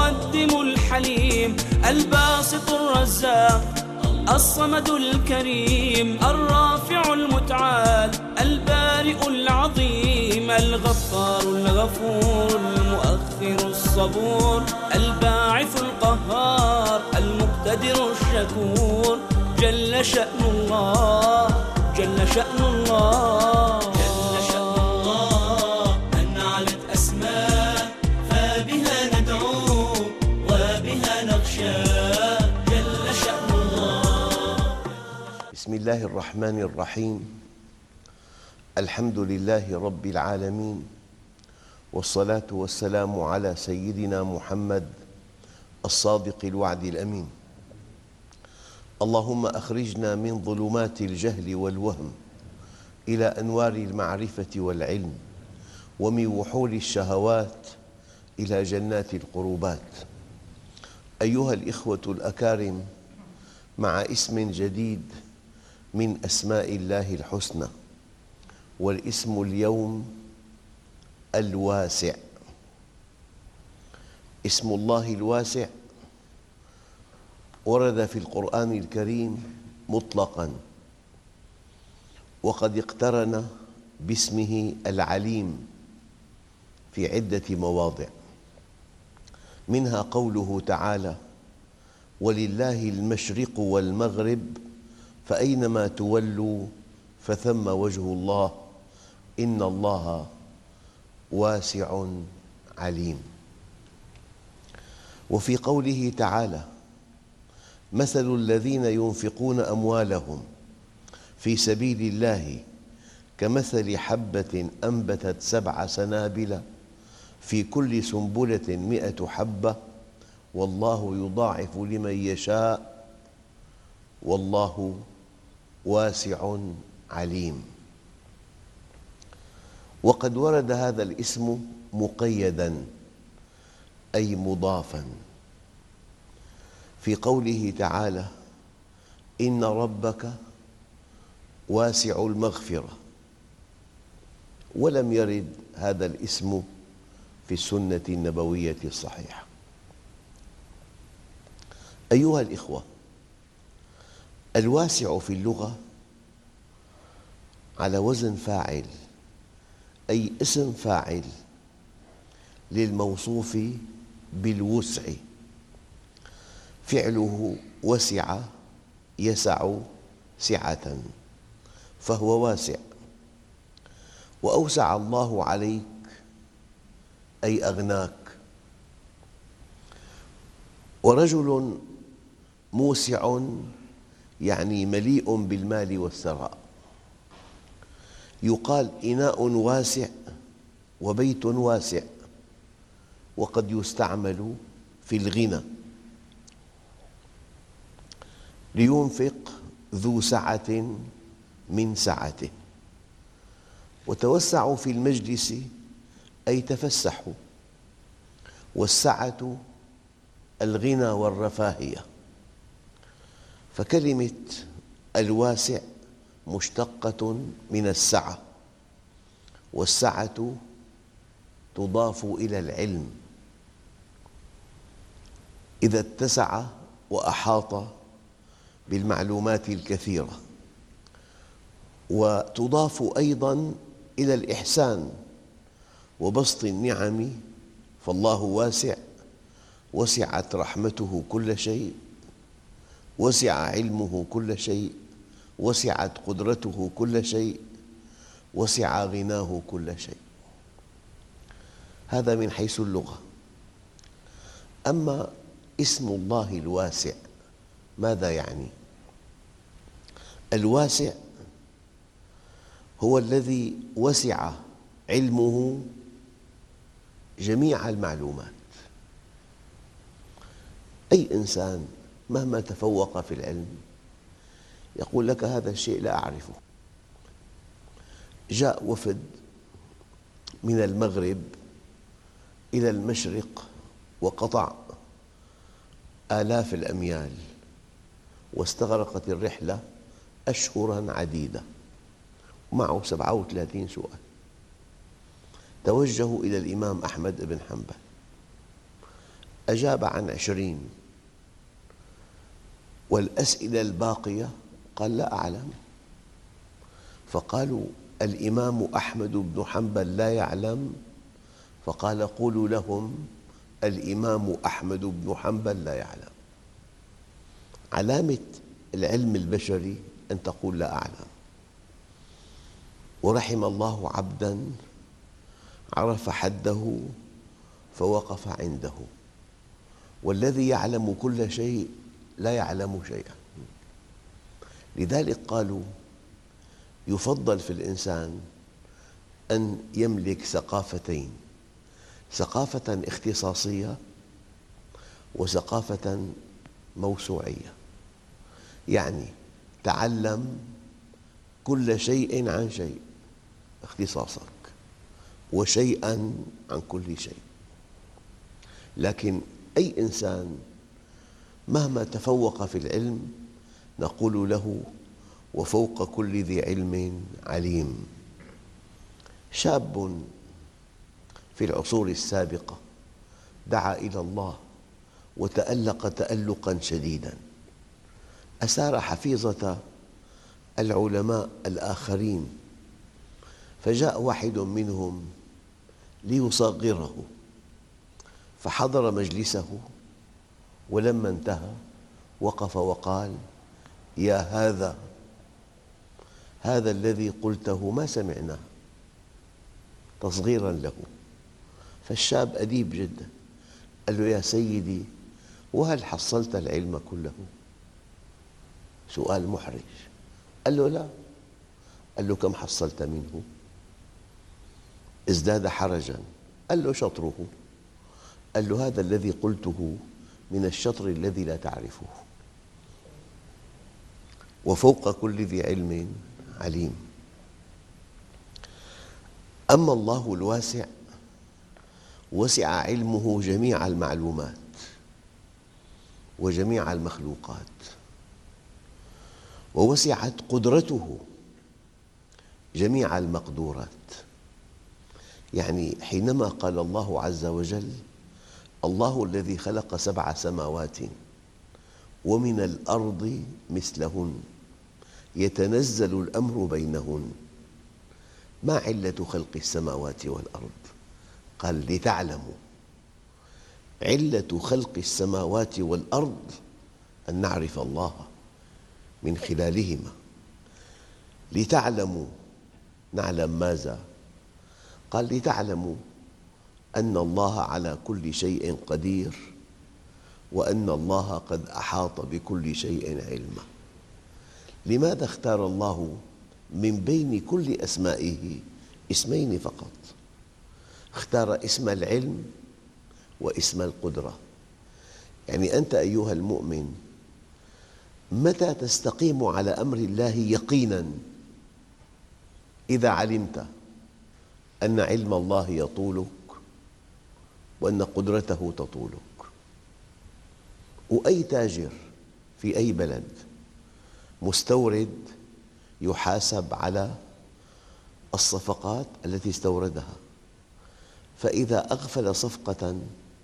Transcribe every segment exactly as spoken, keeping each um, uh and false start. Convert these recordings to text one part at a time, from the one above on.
المقدم الحليم الباسط الرزاق الصمد الكريم الرافع المتعال البارئ العظيم الغفار الغفور المؤخر الصبور الباعث القهار المقتدر الشكور جل شأن الله جل شأن الله جل شأن الله من علت أسماء فبها ندعو وبها نخشى جل شأن الله. بسم الله الرحمن الرحيم. الحمد لله رب العالمين، والصلاة والسلام على سيدنا محمد الصادق الوعد الأمين. اللهم أخرجنا من ظلمات الجهل والوهم إلى أنوار المعرفة والعلم، ومن وحول الشهوات إلى جنات القربات. أيها الإخوة الأكارم، مع اسم جديد من أسماء الله الحسنى، والاسم اليوم الواسع. اسم الله الواسع ورد في القرآن الكريم مطلقاً، وقد اقترن باسمه العليم في عدة مواضع، منها قوله تعالى: ولله المشرق والمغرب فأينما تولوا فثم وجه الله إن الله واسع عليم. وفي قوله تعالى: مثل الذين ينفقون أموالهم في سبيل الله كمثل حبة أنبتت سبع سنابل في كل سنبلة مئة حبة والله يضاعف لمن يشاء والله واسع عليم. وقد ورد هذا الاسم مقيداً أي مضافاً في قوله تعالى: إن ربك واسع المغفرة، ولم يرد هذا الاسم في السنة النبوية الصحيحة. أيها الإخوة، الواسع في اللغة على وزن فاعل، أي اسم فاعل للموصوف بالوسع. فعله وسع يسع سعة، فهو واسع. وأوسع الله عليك أي أغناك. ورجل موسع يعني مليء بالمال والثراء. يقال إناء واسع وبيت واسع، وقد يستعمل في الغنى. لينفق ذو سعة من سعته. وتوسعوا في المجلس أي تفسحوا، والسعة الغنى والرفاهية. فكلمة الواسع مشتقة من السعة، والسعة تضاف إلى العلم. إذا اتسع وأحاط بالمعلومات الكثيرة. وتضاف أيضاً إلى الإحسان وبسط النعم، فالله واسع، وسعت رحمته كل شيء، وسع علمه كل شيء، وسعت قدرته كل شيء، وسع غناه كل شيء. هذا من حيث اللغة. أما اسم الله الواسع ماذا يعني؟ الواسع هو الذي وسع علمه جميع المعلومات. أي إنسان مهما تفوق في العلم يقول لك هذا الشيء لا أعرفه. جاء وفد من المغرب إلى المشرق وقطع آلاف الأميال، واستغرقت الرحلة أشهراً عديدة، ومعه سبعة وثلاثين سؤال. توجهوا إلى الإمام أحمد بن حنبل. أجاب عن عشرين، والأسئلة الباقية قال لا أعلم. فقالوا الإمام أحمد بن حنبل لا يعلم، فقال قولوا لهم الإمام أحمد بن حنبل لا يعلم. علامة العلم البشري أن تقول لا أعلم. ورحم الله عبداً عرف حده فوقف عنده، والذي يعلم كل شيء لا يعلم شيئا. لذلك قالوا يفضل في الإنسان أن يملك ثقافتين: ثقافة اختصاصية وثقافة موسوعية. يعني تعلم كل شيء عن شيء اختصاصك، وشيئا عن كل شيء. لكن أي إنسان مهما تفوق في العلم نقول له وفوق كل ذي علم عليم. شاب في العصور السابقة دعا إلى الله وتألق تألقاً شديداً، أسار حفيظة العلماء الآخرين، فجاء واحد منهم ليصغره، فحضر مجلسه، ولما انتهى وقف وقال: يا هذا هذا الذي قلته ما سمعناه، تصغيراً له. فالشاب أديب جداً، قال له: يا سيدي، وهل حصلت العلم كله؟ سؤال محرج. قال له: لا. قال له: كم حصلت منه؟ ازداد حرجاً. قال له: شطره. قال له: هذا الذي قلته من الشطر الذي لا تعرفه. وفوق كل ذي علم عليم. أما الله الواسع وسع علمه جميع المعلومات وجميع المخلوقات، ووسعت قدرته جميع المقدورات. يعني حينما قال الله عز وجل: الله الذي خلق سبع سماوات ومن الأرض مثلهن يتنزل الأمر بينهن، ما علة خلق السماوات والأرض؟ قال: لتعلموا. علة خلق السماوات والأرض أن نعرف الله من خلالهما. لتعلموا، نعلم ماذا؟ قال: لتعلموا أن الله على كل شيء قدير، وأن الله قد أحاط بكل شيء علما. لماذا اختار الله من بين كل أسمائه اسمين فقط؟ اختار اسم العلم واسم القدرة. يعني أنت أيها المؤمن متى تستقيم على أمر الله يقيناً؟ إذا علمت أن علم الله يطولك وأن قدرته تطولك. وأي تاجر في أي بلد مستورد يحاسب على الصفقات التي استوردها، فإذا أغفل صفقة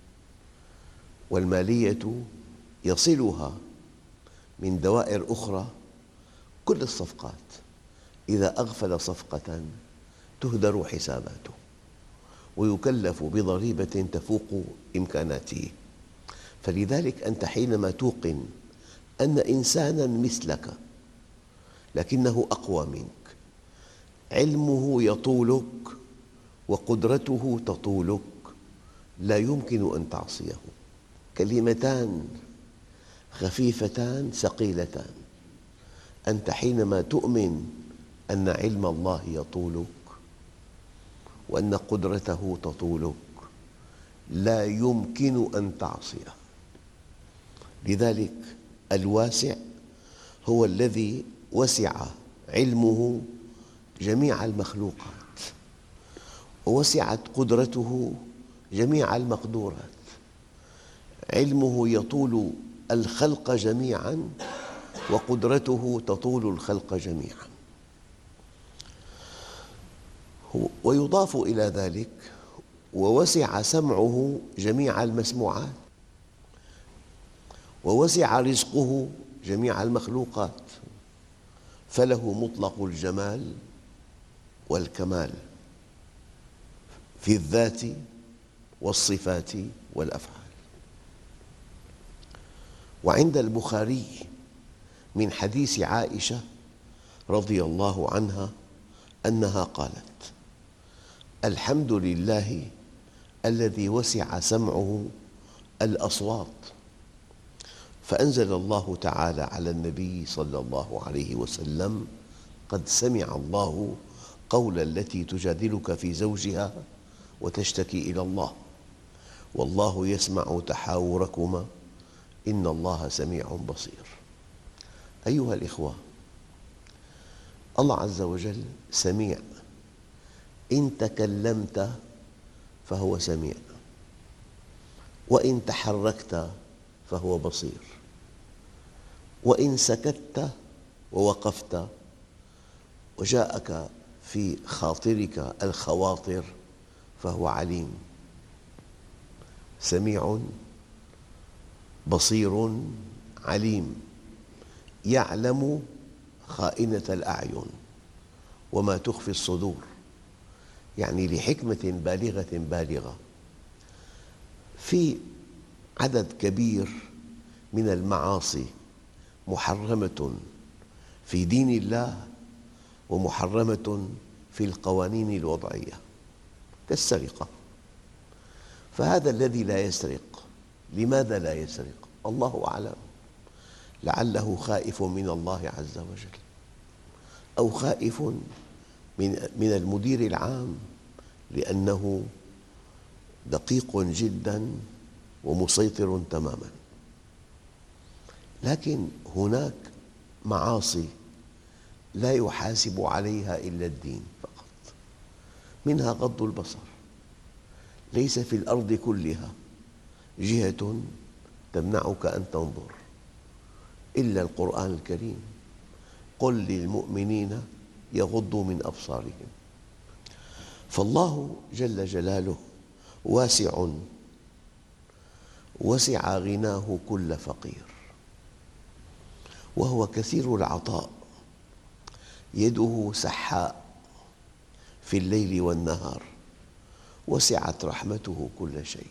والمالية يصلها من دوائر أخرى، كل الصفقات إذا أغفل صفقة تهدر حساباته ويكلف بضريبة تفوق إمكاناته. فلذلك أنت حينما توقن أن إنساناً مثلك لكنه أقوى منك، علمه يطولك وقدرته تطولك، لا يمكن أن تعصيه. كلمتان خفيفتان ثقيلتان. أنت حينما تؤمن أن علم الله يطولك وأن قدرته تطولك لا يمكن أن تعصيه. لذلك الواسع هو الذي وسع علمه جميع المخلوقات، ووسعت قدرته جميع المقدورات. علمه يطول الخلق جميعاً وقدرته تطول الخلق جميعاً. ويضاف إلى ذلك: ووسع سمعه جميع المسموعات. ووسع رزقه جميع المخلوقات، فله مطلق الجمال والكمال في الذات والصفات والأفعال. وعند البخاري من حديث عائشة رضي الله عنها أنها قالت: الحمد لله الذي وسع سمعه الأصوات، فأنزل الله تعالى على النبي صلى الله عليه وسلم: قد سمع الله قول التي تجادلك في زوجها وتشتكي إلى الله والله يسمع تحاوركما إن الله سميع بصير. أيها الإخوة، الله عز وجل سميع، إن تكلمت فهو سميع، وإن تحركت فهو بصير، وإن سكت ووقفت وجاءك في خاطرك الخواطر فهو عليم. سميع بصير عليم، يعلم خائنة الأعين وما تخفي الصدور، يعني لحكمة بالغة بالغة. في عدد كبير من المعاصي محرمة في دين الله ومحرمة في القوانين الوضعية كالسرقة. فهذا الذي لا يسرق، لماذا لا يسرق؟ الله أعلم، لعله خائف من الله عز وجل، أو خائف من المدير العام لأنه دقيق جدا ومسيطر تماما. لكن هناك معاصي لا يحاسب عليها إلا الدين فقط، منها غض البصر. ليس في الأرض كلها جهة تمنعك أن تنظر إلا القرآن الكريم: قل للمؤمنين يغضوا من أبصارهم. فالله جل جلاله واسع، وسع غناه كل فقير، وهو كثير العطاء، يده سحاء في الليل والنهار، وسعت رحمته كل شيء،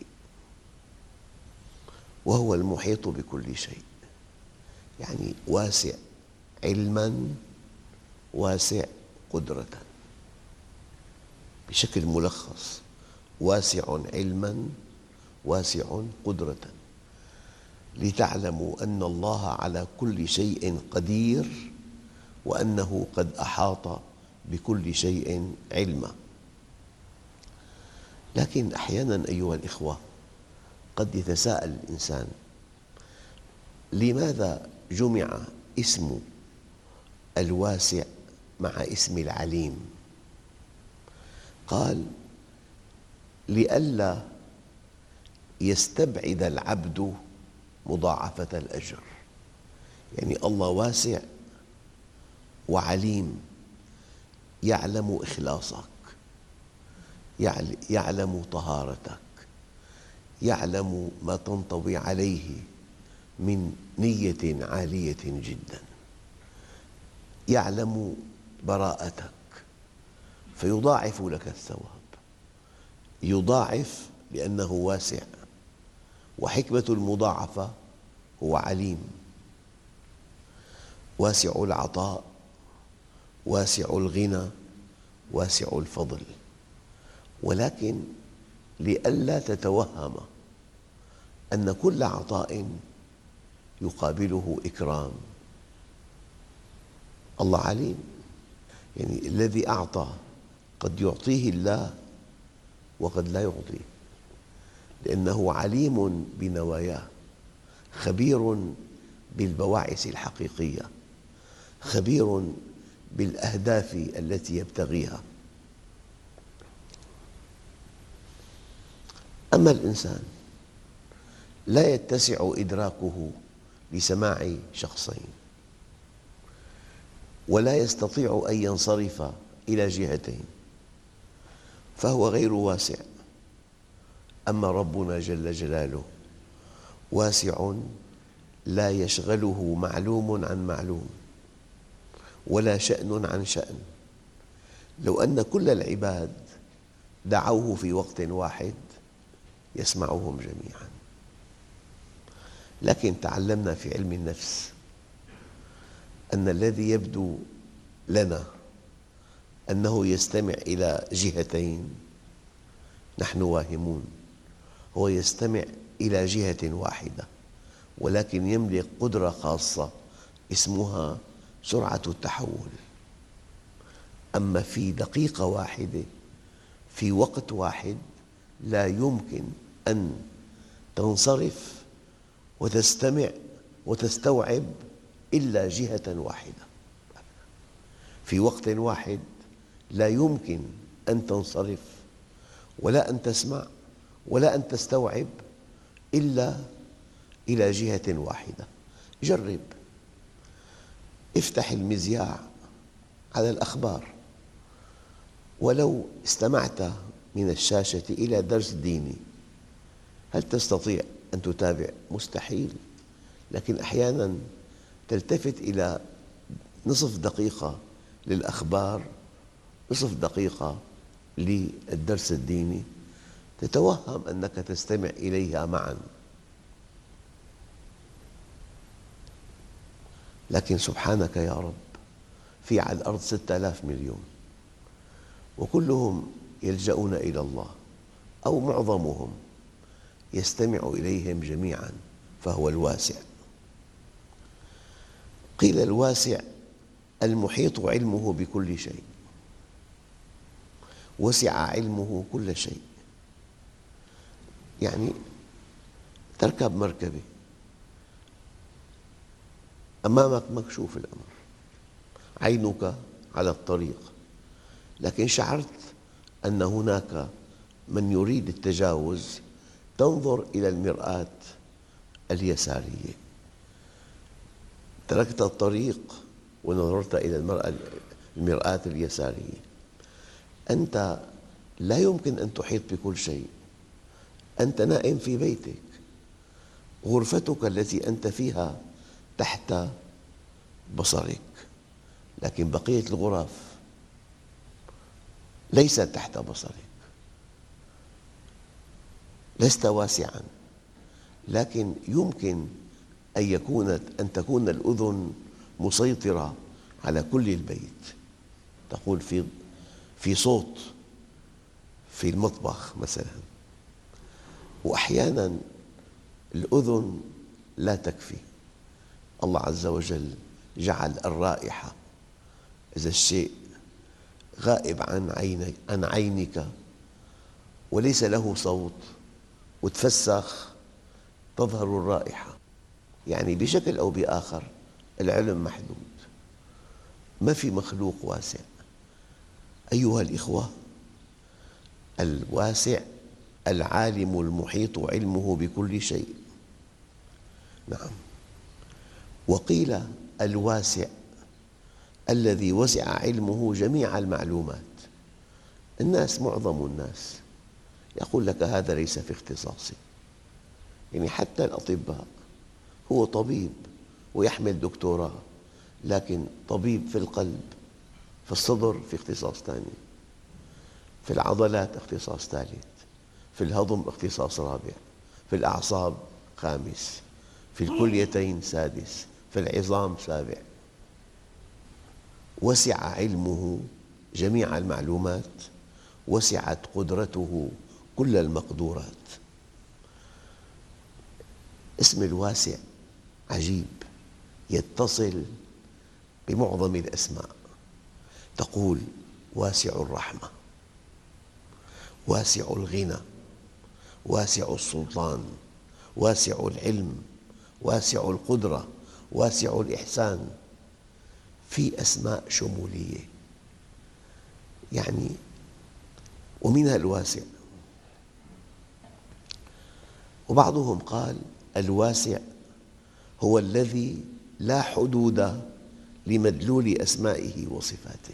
وهو المحيط بكل شيء. يعني واسع علماً، واسع قدرة. بشكل ملخص: واسع علماً، واسع قدرة، لتعلموا أن الله على كل شيء قدير، وأنه قد أحاط بكل شيء علما. لكن أحياناً أيها الإخوة قد يتساءل الإنسان: لماذا جمع اسم الواسع مع اسم العليم؟ قال: لئلا يستبعد العبد مضاعفة الأجر. يعني الله واسع وعليم، يعلم إخلاصك، يعلم طهارتك، يعلم ما تنطوي عليه من نية عالية جدا، يعلم براءتك فيضاعف لك الثواب. يضاعف لأنه واسع، وحكمة المضاعفة هو عليم. واسع العطاء، واسع الغنى، واسع الفضل. ولكن لئلا تتوهم أن كل عطاء يقابله إكرام. الله عليم، يعني الذي أعطى قد يعطيه الله وقد لا يعطيه، لأنه عليم بنواياه، خبير بالبواعث الحقيقية، خبير بالأهداف التي يبتغيها. أما الإنسان لا يتسع إدراكه لسماع شخصين، ولا يستطيع أن ينصرف إلى جهتين، فهو غير واسع. أما ربنا جل جلاله واسع لا يشغله معلوم عن معلوم ولا شأن عن شأن. لو أن كل العباد دعوه في وقت واحد يسمعهم جميعا. لكن تعلمنا في علم النفس أن الذي يبدو لنا أنه يستمع إلى جهتين نحن واهمون، هو يستمع إلى جهة واحدة، ولكن يملك قدرة خاصة اسمها سرعة التحول. أما في دقيقة واحدة في وقت واحد لا يمكن أن تنصرف وتستمع وتستوعب إلا جهة واحدة. في وقت واحد لا يمكن أن تنصرف ولا أن تسمع ولا أن تستوعب إلا إلى جهة واحدة. جرب، افتح المذياع على الأخبار، ولو استمعت من الشاشة إلى درس ديني هل تستطيع أن تتابع؟ مستحيل. لكن أحياناً تلتفت إلى نصف دقيقة للأخبار، نصف دقيقة للدرس الديني، تتوهم أنك تستمع إليها معاً. لكن سبحانك يا رب، في على الأرض ستة آلاف مليون وكلهم يلجؤون إلى الله، أو معظمهم يستمع إليهم جميعاً، فهو الواسع. قيل الواسع المحيط علمه بكل شيء، وسع علمه كل شيء. يعني تركب مركبة أمامك مكشوف الأمر، عينك على الطريق، لكن شعرت أن هناك من يريد التجاوز، تنظر إلى المرآة اليسارية، تركت الطريق ونظرت إلى المرآة اليسارية. أنت لا يمكن أن تحيط بكل شيء. أنت نائم في بيتك، غرفتك التي أنت فيها تحت بصرك، لكن بقية الغرف ليست تحت بصرك. لست واسعاً، لكن يمكن أن يكون أن تكون الأذن مسيطرة على كل البيت. تقول في في صوت في المطبخ مثلاً، وأحياناً الأذن لا تكفي. الله عز وجل جعل الرائحة، إذا الشيء غائب عن عينك عن عينك وليس له صوت وتفسخ، تظهر الرائحة. يعني بشكل أو بآخر العلم محدود، ما في مخلوق واسع. أيها الإخوة، الواسع العالم المحيط علمه بكل شيء. نعم. وقيل الواسع الذي وسع علمه جميع المعلومات. الناس، معظم الناس يقول لك هذا ليس في اختصاصي. يعني حتى الأطباء، هو طبيب ويحمل دكتوراه، لكن طبيب في القلب، في الصدر في اختصاص ثاني، في العضلات اختصاص ثالث، في الهضم اختصاص رابع، في الأعصاب خامس، في الكليتين سادس، في العظام سابع. وسع علمه جميع المعلومات، وسعت قدرته كل المقدورات. اسم الواسع عجيب، يتصل بمعظم الأسماء. تقول واسع الرحمة، واسع الغنى، واسع السلطان، واسع العلم، واسع القدرة، واسع الإحسان. في أسماء شمولية يعني، ومنها الواسع. وبعضهم قال الواسع هو الذي لا حدود لمدلول أسمائه وصفاته.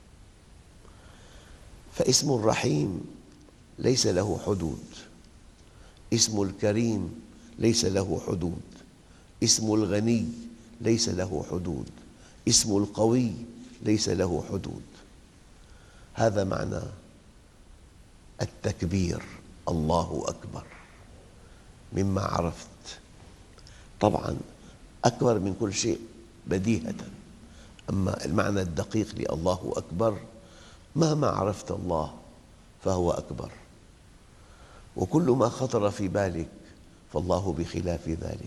فاسم الرحيم ليس له حدود، اسم الكريم ليس له حدود، اسم الغني ليس له حدود، اسم القوي ليس له حدود. هذا معنى التكبير، الله أكبر. مما عرفت، طبعاً أكبر من كل شيء بديهة، أما المعنى الدقيق لله أكبر مهما عرفت الله فهو أكبر، وكل ما خطر في بالك فالله بخلاف ذلك.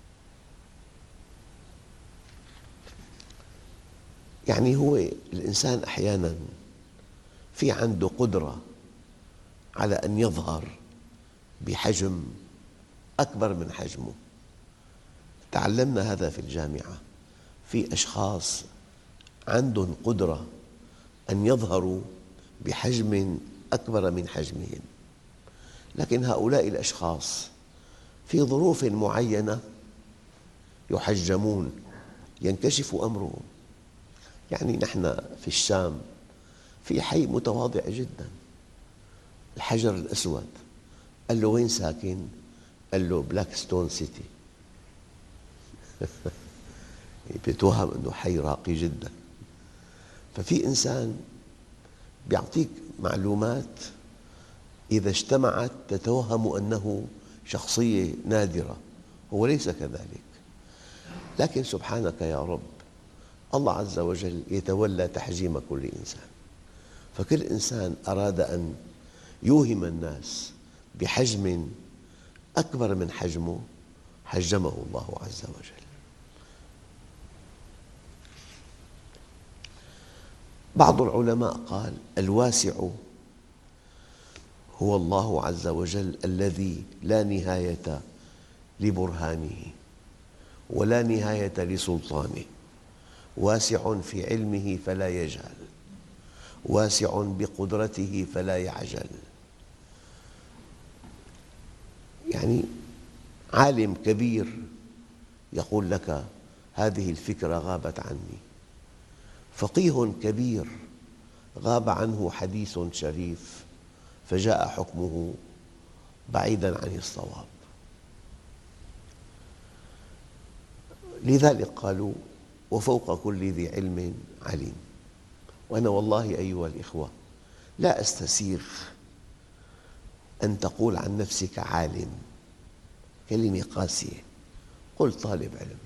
يعني هو الإنسان أحياناً في عنده قدرة على أن يظهر بحجم أكبر من حجمه. تعلمنا هذا في الجامعة، في أشخاص عندهم قدرة أن يظهروا بحجم أكبر من حجمهم، لكن هؤلاء الأشخاص في ظروف معينة يحجمون، ينكشف أمرهم. يعني نحن في الشام في حي متواضع جدا، الحجر الأسود. قال له وين ساكن؟ قال له بلاك ستون سيتي. بيتوهم أنه حي راقي جدا. ففي إنسان بيعطيك معلومات إذا اجتمعت تتوهم أنه شخصية نادرة، هو ليس كذلك. لكن سبحانك يا رب، الله عز وجل يتولى تحجيم كل إنسان، فكل إنسان أراد أن يوهم الناس بحجم أكبر من حجمه حجمه الله عز وجل. بعض العلماء قال الواسع هو الله عز وجل الذي لا نهاية لبرهانه ولا نهاية لسلطانه، واسع في علمه فلا يجهل، واسع بقدرته فلا يعجل. يعني عالم كبير يقول لك هذه الفكرة غابت عني، فقيه كبير غاب عنه حديث شريف فجاء حكمه بعيداً عن الصواب. لذلك قالوا وفوق كل ذي علم عليم. وأنا والله أيها الإخوة لا أستسيغ أن تقول عن نفسك عالم، كلمة قاسية. قل طالب علم.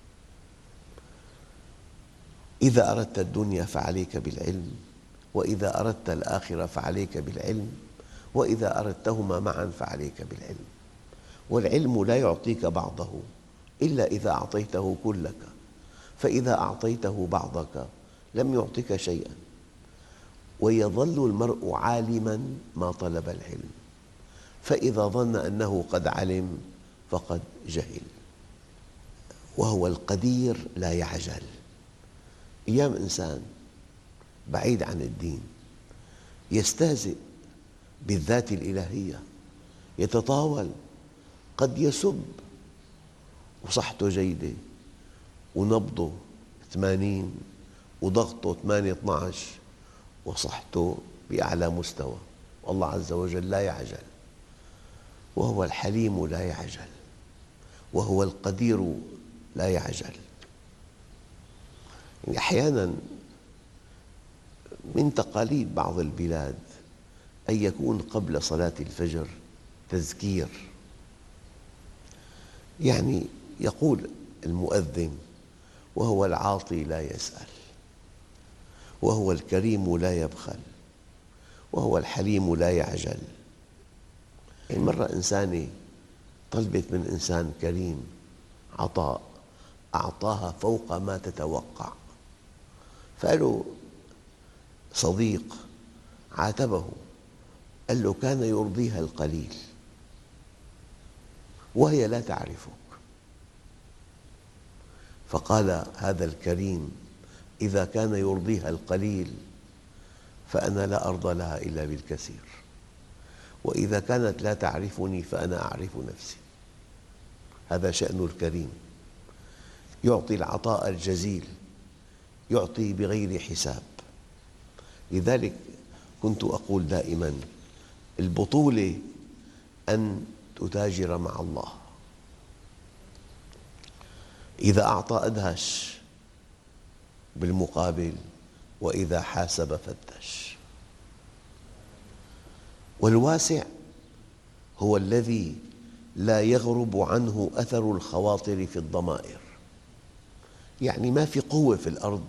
إذا أردت الدنيا فعليك بالعلم، وإذا أردت الآخرة فعليك بالعلم، وإذا أردتهما معا فعليك بالعلم. والعلم لا يعطيك بعضه إلا إذا أعطيته كلك، فإذا أعطيته بعضك لم يعطك شيئا. ويظل المرء عالما ما طلب العلم، فإذا ظن أنه قد علم فقد جهل. وهو القدير لا يعجل. أيام إنسان بعيد عن الدين يستهزئ بالذات الإلهية، يتطاول، قد يسب وصحته جيدة ونبضه ثمانين وضغطه ثمانية اثني عشر وصحته بأعلى مستوى، والله عز وجل لا يعجل، وهو الحليم لا يعجل، وهو القدير لا يعجل. يعني أحياناً من تقاليد بعض البلاد أن يكون قبل صلاة الفجر تذكير، يعني يقول المؤذن وهو العاطي لا يسأل، وهو الكريم لا يبخل، وهو الحليم لا يعجل. يعني مرة إنسانة طلبت من إنسان كريم عطاء، أعطاها فوق ما تتوقع، فقالوا صديق عاتبه، قال له كان يرضيها القليل وهي لا تعرفك. فقال هذا الكريم إذا كان يرضيها القليل فأنا لا أرضى لها إلا بالكثير، وإذا كانت لا تعرفني فأنا أعرف نفسي. هذا شأن الكريم، يعطي العطاء الجزيل، يعطي بغير حساب. لذلك كنت أقول دائماً البطولة أن تتاجر مع الله. إذا أعطى أدهش، بالمقابل وإذا حاسب فتش. والواسع هو الذي لا يغرب عنه أثر الخواطر في الضمائر، يعني ما في قوة في الأرض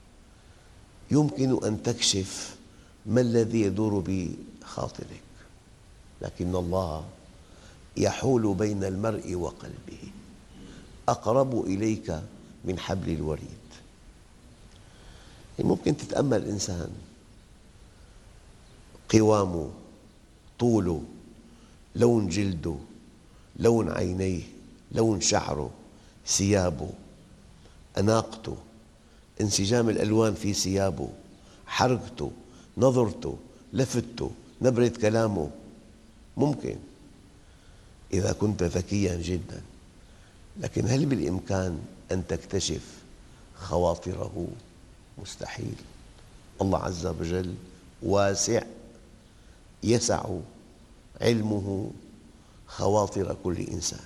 يمكن أن تكشف ما الذي يدور بخاطرك، لكن الله يحول بين المرء وقلبه، أقرب إليك من حبل الوريد. ممكن تتأمل إنسان قوامه، طوله، لون جلده، لون عينيه، لون شعره، ثيابه، أناقته، انسجام الألوان في ثيابه، حركته، نظرته، لفتته، نبرة كلامه. ممكن إذا كنت ذكياً جداً، لكن هل بالإمكان أن تكتشف خواطره؟ مستحيل. الله عز وجل واسع، يسع علمه خواطر كل إنسان.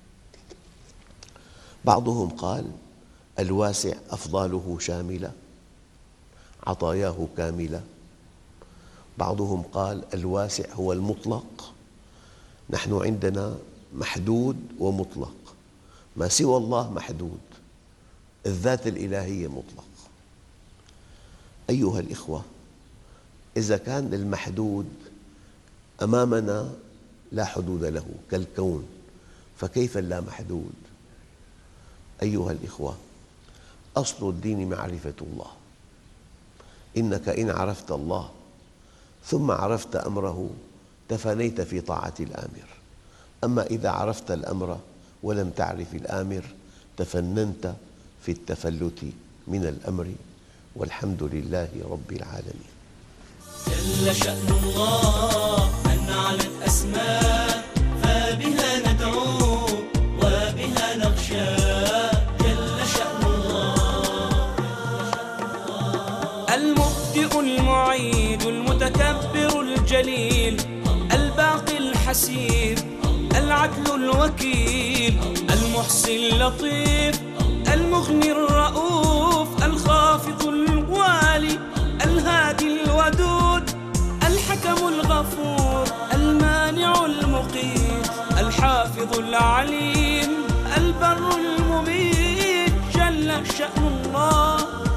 بعضهم قال الواسع أفضاله شاملة، عطاياه كاملة. بعضهم قال الواسع هو المطلق، نحن عندنا محدود ومطلق، ما سوى الله محدود، الذات الإلهية مطلق. أيها الإخوة، إذا كان المحدود أمامنا لا حدود له كالكون، فكيف اللامحدود؟ أيها الإخوة، أصل الدين معرفة الله. إنك إن عرفت الله ثم عرفت أمره تفانيت في طاعة الآمر، أما إذا عرفت الأمر ولم تعرف الآمر تفننت في التفلت من الأمر، والحمد لله رب العالمين. جل شأن الله أن علت أسماء، فبها ندعو وبها نخشى. جل شأن الله المبدئ المعيد المتكبر الجليل، الباقي الحسيب العدل الوكيل، المحصي اللطيف المغني الرؤوف، الخافض الوالي الهادي الودود، الحكم الغفور المانع المقيت، الحافظ العليم البر المبيت. جل شأن الله